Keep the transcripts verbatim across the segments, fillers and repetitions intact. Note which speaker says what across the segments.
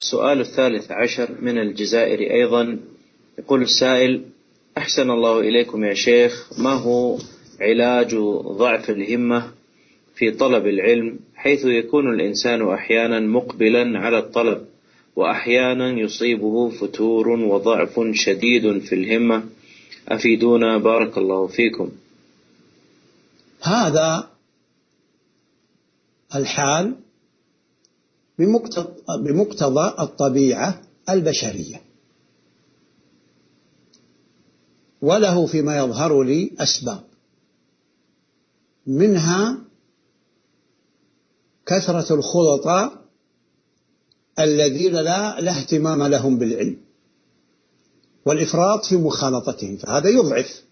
Speaker 1: السؤال الثالث عشر من الجزائر أيضا. يقول السائل: أحسن الله إليكم يا شيخ، ما هو علاج ضعف الهمة في طلب العلم، حيث يكون الإنسان أحيانا مقبلا على الطلب وأحيانا يصيبه فتور وضعف شديد في الهمة؟ أفيدونا بارك الله فيكم.
Speaker 2: هذا الحال بمقتضى الطبيعة البشرية، وله فيما يظهر لي أسباب، منها كثرة الخلطاء الذين لا, لا اهتمام لهم بالعلم والإفراط في مخالطتهم، فهذا يضعف.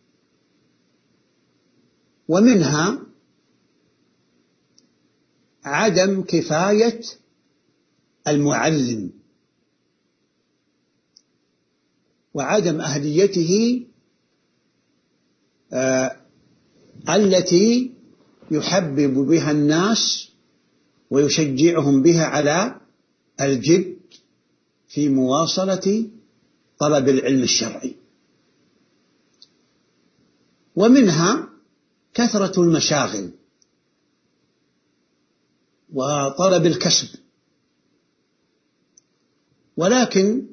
Speaker 2: ومنها عدم كفاية المعلم وعدم أهليته آه التي يحبب بها الناس ويشجعهم بها على الجد في مواصلة طلب العلم الشرعي. ومنها كثرة المشاغل وطلب الكسب. ولكن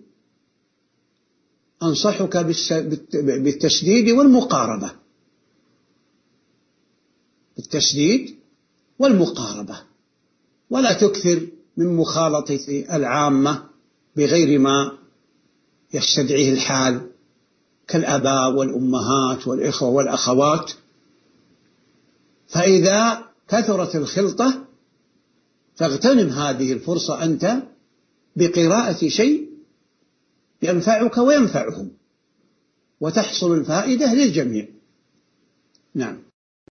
Speaker 2: أنصحك بالتسديد والمقاربة بالتسديد والمقاربة ولا تكثر من مخالطة العامة بغير ما يستدعيه الحال كالآباء والأمهات والإخوة والأخوات، فإذا كثرت الخلطة فاغتنم هذه الفرصة أنت بقراءة شيء ينفعك وينفعهم، وتحصل الفائدة للجميع. نعم.